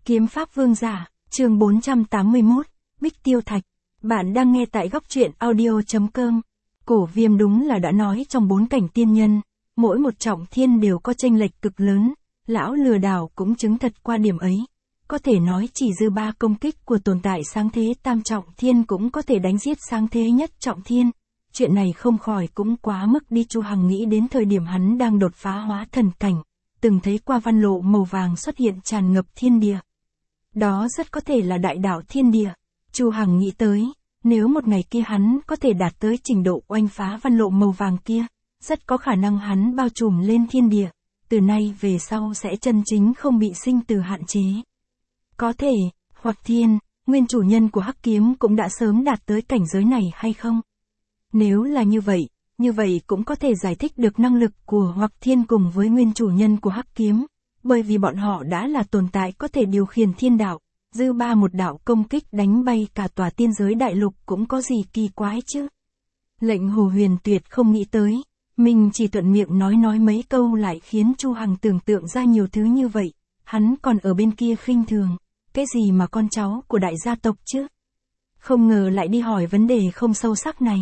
Kiếm Pháp Vương Giả, chương 481, Bích Tiêu Thạch. Bạn đang nghe tại góc truyện audio.com. Cổ Viêm đúng là đã nói trong 4 cảnh tiên nhân, mỗi một trọng thiên đều có chênh lệch cực lớn, lão lừa đảo cũng chứng thật qua điểm ấy. Có thể nói chỉ dư 3 công kích của tồn tại sáng thế tam trọng thiên cũng có thể đánh giết sáng thế nhất trọng thiên. Chuyện này không khỏi cũng quá mức đi. Chu Hằng nghĩ đến thời điểm hắn đang đột phá hóa thần cảnh, từng thấy qua văn lộ màu vàng xuất hiện tràn ngập thiên địa. Đó rất có thể là đại đạo thiên địa. Chu Hằng nghĩ tới, nếu một ngày kia hắn có thể đạt tới trình độ oanh phá văn lộ màu vàng kia, rất có khả năng hắn bao trùm lên thiên địa, từ nay về sau sẽ chân chính không bị sinh tử hạn chế. Có thể, hoặc Thiên, nguyên chủ nhân của Hắc Kiếm cũng đã sớm đạt tới cảnh giới này hay không? Nếu là như vậy cũng có thể giải thích được năng lực của Hoặc Thiên cùng với nguyên chủ nhân của Hắc Kiếm, bởi vì bọn họ đã là tồn tại có thể điều khiển thiên đạo, dư ba một đạo công kích đánh bay cả tòa tiên giới đại lục cũng có gì kỳ quái chứ. Lệnh Hồ Huyền tuyệt không nghĩ tới, mình chỉ thuận miệng nói mấy câu lại khiến Chu Hằng tưởng tượng ra nhiều thứ như vậy, hắn còn ở bên kia khinh thường, cái gì mà con cháu của đại gia tộc chứ? Không ngờ lại đi hỏi vấn đề không sâu sắc này.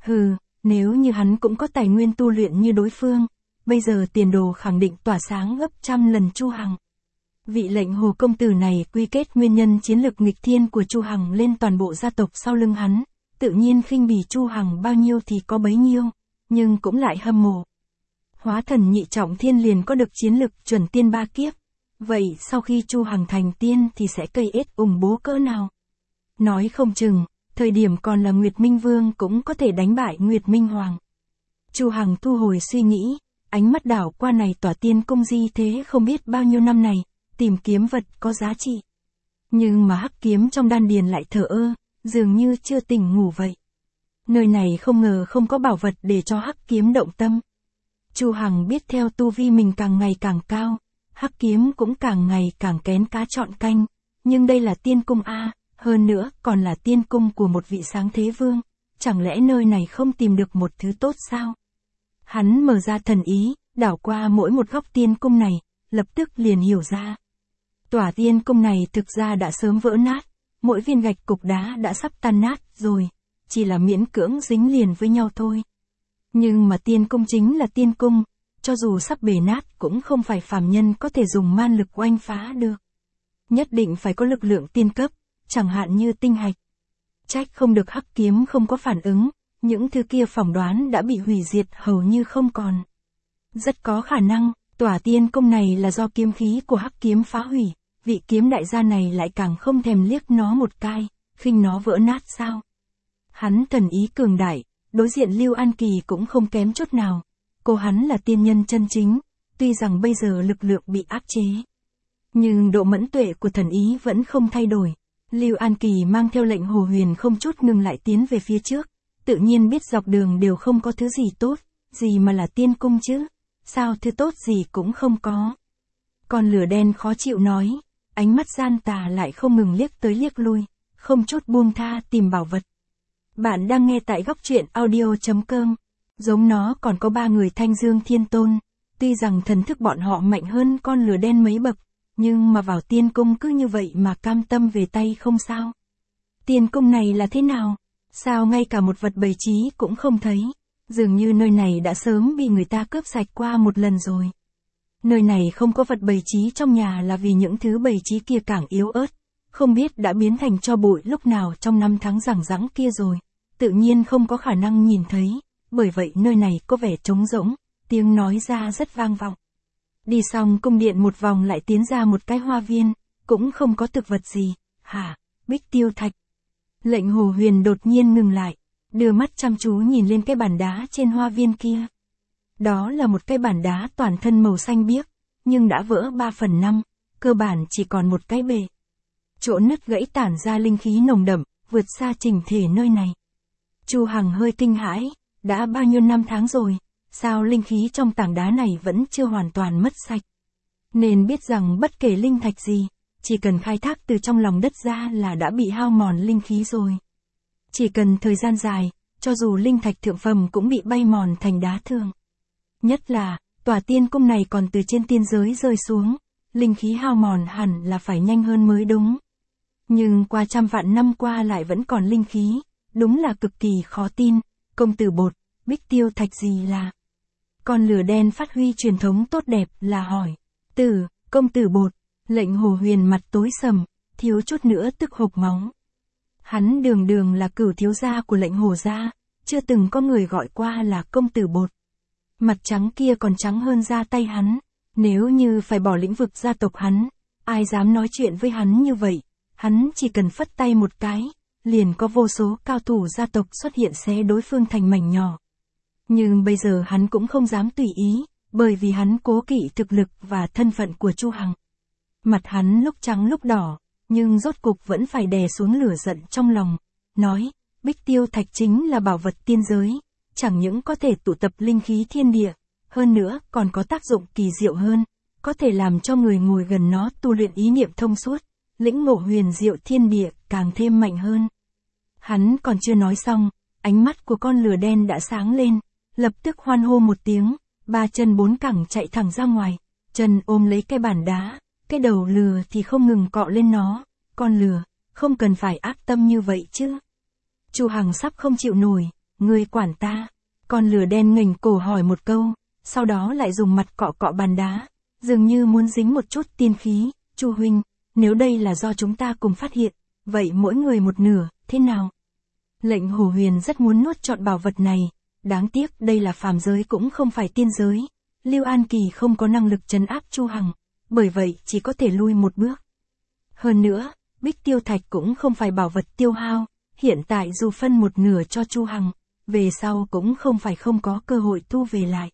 Nếu như hắn cũng có tài nguyên tu luyện như đối phương, bây giờ tiền đồ khẳng định tỏa sáng gấp trăm lần Chu Hằng. Vị lệnh Hồ công tử này quy kết nguyên nhân chiến lược nghịch thiên của Chu Hằng lên toàn bộ gia tộc sau lưng hắn, tự nhiên khinh bỉ Chu Hằng bao nhiêu thì có bấy nhiêu, nhưng cũng lại hâm mộ. Hóa thần nhị trọng thiên liền có được chiến lực chuẩn tiên 3 kiếp, vậy sau khi Chu Hằng thành tiên thì sẽ cây ết ủng bố cỡ nào? Nói không chừng, thời điểm còn là Nguyệt Minh Vương cũng có thể đánh bại Nguyệt Minh Hoàng. Chu Hằng thu hồi suy nghĩ, ánh mắt đảo qua này tỏa tiên cung di thế không biết bao nhiêu năm này, tìm kiếm vật có giá trị. Nhưng mà Hắc Kiếm trong đan điền lại thờ ơ, dường như chưa tỉnh ngủ vậy. Nơi này không ngờ không có bảo vật để cho Hắc Kiếm động tâm. Chu Hằng biết theo tu vi mình càng ngày càng cao, Hắc Kiếm cũng càng ngày càng kén cá chọn canh, nhưng đây là tiên cung a, hơn nữa còn là tiên cung của một vị sáng thế vương, chẳng lẽ nơi này không tìm được một thứ tốt sao? Hắn mở ra thần ý, đảo qua mỗi một góc tiên cung này, lập tức liền hiểu ra. Tòa tiên cung này thực ra đã sớm vỡ nát, mỗi viên gạch cục đá đã sắp tan nát rồi, chỉ là miễn cưỡng dính liền với nhau thôi. Nhưng mà tiên cung chính là tiên cung, cho dù sắp bể nát cũng không phải phàm nhân có thể dùng man lực oanh phá được. Nhất định phải có lực lượng tiên cấp, chẳng hạn như tinh hạch. Trách không được Hắc Kiếm không có phản ứng, những thứ kia phỏng đoán đã bị hủy diệt hầu như không còn. Rất có khả năng, tòa tiên cung này là do kiếm khí của Hắc Kiếm phá hủy, vị kiếm đại gia này lại càng không thèm liếc nó một cái, khinh nó vỡ nát sao. Hắn thần ý cường đại, đối diện Lưu An Kỳ cũng không kém chút nào. Cô hắn là tiên nhân chân chính, tuy rằng bây giờ lực lượng bị áp chế, nhưng độ mẫn tuệ của thần ý vẫn không thay đổi. Lưu An Kỳ mang theo lệnh Hồ Huyền không chút ngừng lại tiến về phía trước, tự nhiên biết dọc đường đều không có thứ gì tốt, gì mà là tiên cung chứ, sao thứ tốt gì cũng không có. Con lửa đen khó chịu nói, ánh mắt gian tà lại không ngừng liếc tới liếc lui, không chút buông tha tìm bảo vật. Bạn đang nghe tại góc truyện audio.com. Giống nó còn có 3 người Thanh Dương Thiên Tôn, tuy rằng thần thức bọn họ mạnh hơn con lửa đen mấy bậc, nhưng mà vào tiên cung cứ như vậy mà cam tâm về tay không sao. Tiên cung này là thế nào? Sao ngay cả một vật bày trí cũng không thấy? Dường như nơi này đã sớm bị người ta cướp sạch qua một lần rồi. Nơi này không có vật bày trí trong nhà là vì những thứ bày trí kia càng yếu ớt, không biết đã biến thành tro bụi lúc nào trong năm tháng rẳng rẵng kia rồi, tự nhiên không có khả năng nhìn thấy. Bởi vậy nơi này có vẻ trống rỗng, tiếng nói ra rất vang vọng. Đi xong cung điện một vòng lại tiến ra một cái hoa viên, cũng không có thực vật gì. Hả? Bích Tiêu Thạch. Lệnh Hồ Huyền đột nhiên ngừng lại, đưa mắt chăm chú nhìn lên cái bàn đá trên hoa viên kia. Đó là một cái bàn đá toàn thân màu xanh biếc, nhưng đã vỡ 3/5, cơ bản chỉ còn một cái bề. Chỗ nứt gãy tản ra linh khí nồng đậm, vượt xa trình thể nơi này. Chu Hằng hơi kinh hãi. Đã bao nhiêu năm tháng rồi, sao linh khí trong tảng đá này vẫn chưa hoàn toàn mất sạch? Nên biết rằng bất kể linh thạch gì, chỉ cần khai thác từ trong lòng đất ra là đã bị hao mòn linh khí rồi. Chỉ cần thời gian dài, cho dù linh thạch thượng phẩm cũng bị bay mòn thành đá thường. Nhất là, tòa tiên cung này còn từ trên tiên giới rơi xuống, linh khí hao mòn hẳn là phải nhanh hơn mới đúng. Nhưng qua trăm vạn năm qua lại vẫn còn linh khí, đúng là cực kỳ khó tin. Công tử Bột, Bích Tiêu Thạch gì là? Con lửa đen phát huy truyền thống tốt đẹp là hỏi. Công tử Bột, Lệnh Hồ Huyền mặt tối sầm, thiếu chút nữa tức hộc máu. Hắn đường đường là cửu thiếu gia của Lệnh Hồ gia, chưa từng có người gọi qua là công tử Bột. Mặt trắng kia còn trắng hơn da tay hắn, nếu như phải bỏ lĩnh vực gia tộc hắn, ai dám nói chuyện với hắn như vậy, hắn chỉ cần phất tay một cái, liền có vô số cao thủ gia tộc xuất hiện xé đối phương thành mảnh nhỏ. Nhưng bây giờ hắn cũng không dám tùy ý, bởi vì hắn cố kỵ thực lực và thân phận của Chu Hằng. Mặt hắn lúc trắng lúc đỏ, nhưng rốt cục vẫn phải đè xuống lửa giận trong lòng, nói, Bích Tiêu Thạch chính là bảo vật tiên giới, chẳng những có thể tụ tập linh khí thiên địa, hơn nữa còn có tác dụng kỳ diệu hơn, có thể làm cho người ngồi gần nó tu luyện ý niệm thông suốt, lĩnh ngộ huyền diệu thiên địa càng thêm mạnh hơn. Hắn còn chưa nói xong, ánh mắt của con lửa đen đã sáng lên, lập tức hoan hô một tiếng, ba chân bốn cẳng chạy thẳng ra ngoài, chân ôm lấy cái bàn đá, cái đầu lừa thì không ngừng cọ lên nó. Con lừa, không cần phải ác tâm như vậy chứ. Chu Hằng sắp không chịu nổi, ngươi quản ta. Con lừa đen nghềnh cổ hỏi một câu, sau đó lại dùng mặt cọ cọ bàn đá, dường như muốn dính một chút tiên khí. Chu huynh, nếu đây là do chúng ta cùng phát hiện, vậy mỗi người một nửa, thế nào? Lệnh Hồ Huyền rất muốn nuốt trọn bảo vật này, đáng tiếc đây là phàm giới cũng không phải tiên giới. Lưu An Kỳ không có năng lực trấn áp Chu Hằng, bởi vậy chỉ có thể lui một bước. Hơn nữa, Bích Tiêu Thạch cũng không phải bảo vật tiêu hao, hiện tại dù phân một nửa cho Chu Hằng, về sau cũng không phải không có cơ hội thu về lại.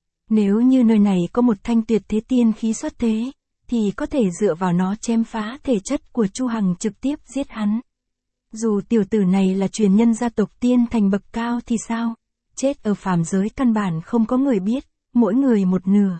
Nếu như nơi này có một thanh tuyệt thế tiên khí xuất thế, thì có thể dựa vào nó chém phá thể chất của Chu Hằng trực tiếp giết hắn. Dù tiểu tử này là truyền nhân gia tộc tiên thành bậc cao thì sao? Chết ở phàm giới căn bản không có người biết, mỗi người một nửa.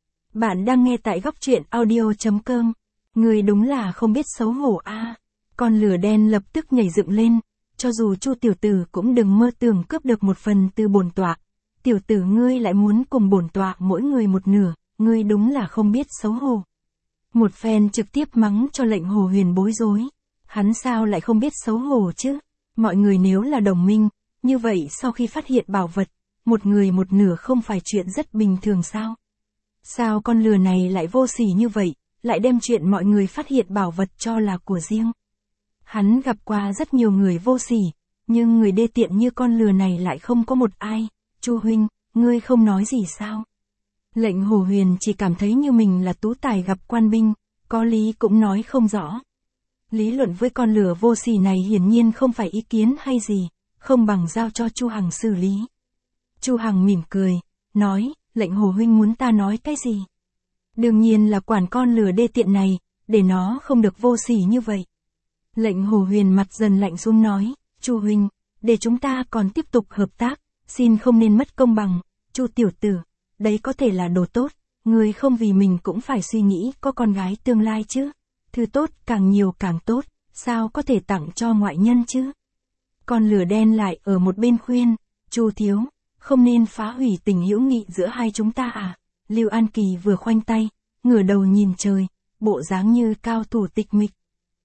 Bạn đang nghe tại góc truyện audio.com. Người đúng là không biết xấu hổ a. Con lửa đen lập tức nhảy dựng lên, cho dù Chu tiểu tử cũng đừng mơ tưởng cướp được một phần từ bổn tọa. Tiểu tử ngươi lại muốn cùng bổn tọa mỗi người một nửa, ngươi đúng là không biết xấu hổ. Một phen trực tiếp mắng cho Lệnh Hồ Huyền bối rối. Hắn sao lại không biết xấu hổ chứ? Mọi người nếu là đồng minh, như vậy sau khi phát hiện bảo vật, một người một nửa không phải chuyện rất bình thường sao? Sao con lừa này lại vô sỉ như vậy, lại đem chuyện mọi người phát hiện bảo vật cho là của riêng? Hắn gặp qua rất nhiều người vô sỉ, nhưng người đê tiện như con lừa này lại không có một ai. Chu huynh, ngươi không nói gì sao? Lệnh Hồ Huyền chỉ cảm thấy như mình là tú tài gặp quan binh, có lý cũng nói không rõ. Lý luận với con lừa vô sỉ này hiển nhiên không phải ý kiến hay gì, không bằng giao cho Chu Hằng xử lý. Chu Hằng mỉm cười, nói, Lệnh Hồ huynh muốn ta nói cái gì? Đương nhiên là quản con lừa đê tiện này, để nó không được vô sỉ như vậy. Lệnh Hồ Huyền mặt dần lạnh xuống nói, Chu huynh, để chúng ta còn tiếp tục hợp tác, xin không nên mất công bằng. Chu tiểu tử, đấy có thể là đồ tốt, người không vì mình cũng phải suy nghĩ có con gái tương lai chứ. Thứ tốt càng nhiều càng tốt, sao có thể tặng cho ngoại nhân chứ? Con lửa đen lại ở một bên khuyên, Chu thiếu, không nên phá hủy tình hữu nghị giữa hai chúng ta à? Lưu An Kỳ vừa khoanh tay, ngửa đầu nhìn trời, bộ dáng như cao thủ tịch mịch.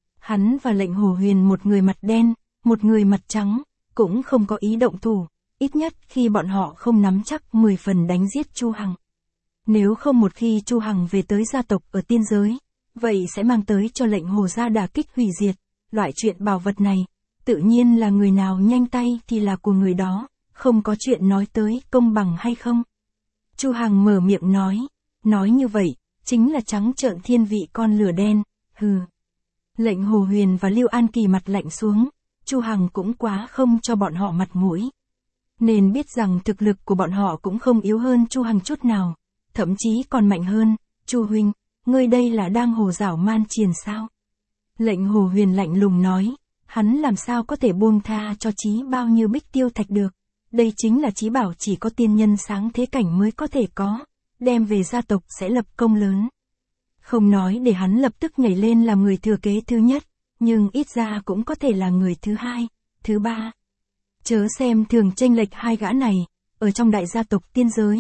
Hắn và Lệnh Hồ Huyền một người mặt đen, một người mặt trắng, cũng không có ý động thủ, ít nhất khi bọn họ không nắm chắc 10 phần đánh giết Chu Hằng. Nếu không một khi Chu Hằng về tới gia tộc ở tiên giới, vậy sẽ mang tới cho Lệnh Hồ gia đả kích hủy diệt. Loại chuyện bảo vật này, tự nhiên là người nào nhanh tay thì là của người đó, không có chuyện nói tới công bằng hay không. Chu Hằng mở miệng nói như vậy, chính là trắng trợn thiên vị con lửa đen, hừ. Lệnh Hồ Huyền và Lưu An Kỳ mặt lạnh xuống, Chu Hằng cũng quá không cho bọn họ mặt mũi. Nên biết rằng thực lực của bọn họ cũng không yếu hơn Chu Hằng chút nào, thậm chí còn mạnh hơn. Chu huynh, ngươi đây là đang hồ giảo man triền sao? Lệnh Hồ Huyền lạnh lùng nói, hắn làm sao có thể buông tha cho chí bao nhiêu Bích Tiêu Thạch được. Đây chính là chí bảo chỉ có tiên nhân sáng thế cảnh mới có thể có, đem về gia tộc sẽ lập công lớn. Không nói để hắn lập tức nhảy lên làm người thừa kế thứ nhất, nhưng ít ra cũng có thể là người thứ hai, thứ ba. Chớ xem thường chênh lệch hai gã này, ở trong đại gia tộc tiên giới,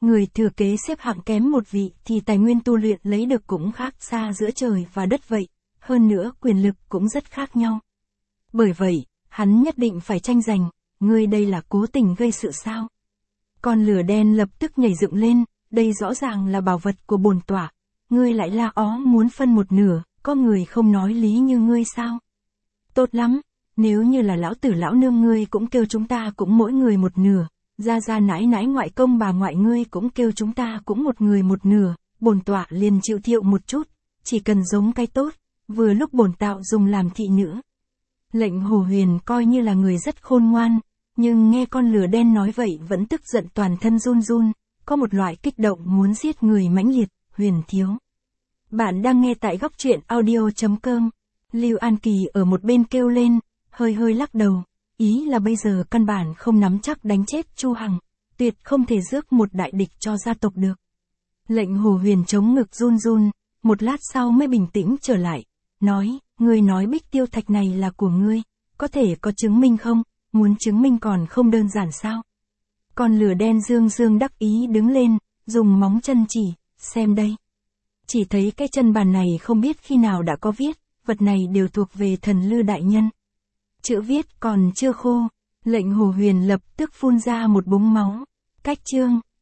Người thừa kế xếp hạng kém một vị thì tài nguyên tu luyện lấy được cũng khác xa giữa trời và đất vậy, hơn nữa quyền lực cũng rất khác nhau. Bởi vậy, hắn nhất định phải tranh giành, ngươi đây là cố tình gây sự sao? Con lửa đen lập tức nhảy dựng lên, đây rõ ràng là bảo vật của bổn tọa, ngươi lại la ó muốn phân một nửa, có người không nói lý như ngươi sao? Tốt lắm, nếu như là lão tử lão nương ngươi cũng kêu chúng ta cũng mỗi người một nửa, gia gia nãi nãi ngoại công bà ngoại ngươi cũng kêu chúng ta cũng một người một nửa, bổn tọa liền chịu thiệu một chút, chỉ cần giống cái tốt, vừa lúc bổn tạo dùng làm thị nữ. Lệnh Hồ Huyền coi như là người rất khôn ngoan, nhưng nghe con lửa đen nói vậy vẫn tức giận toàn thân run run, có một loại kích động muốn giết người mãnh liệt. Huyền thiếu. Bạn đang nghe tại góc truyện audio.com. Lưu An Kỳ ở một bên kêu lên, hơi hơi lắc đầu, ý là bây giờ căn bản không nắm chắc đánh chết Chu Hằng, tuyệt không thể rước một đại địch cho gia tộc được. Lệnh Hồ Huyền chống ngực run run, một lát sau mới bình tĩnh trở lại, nói, ngươi nói bích tiêu thạch này là của ngươi, có thể có chứng minh không, muốn chứng minh còn không đơn giản sao? Con lửa đen dương dương đắc ý đứng lên, dùng móng chân chỉ, xem đây. Chỉ thấy cái chân bàn này không biết khi nào đã có viết, vật này đều thuộc về thần Lư đại nhân. Chữ viết còn chưa khô, lệnh Hồ Huyền lập tức phun ra một búng máu. Cách chương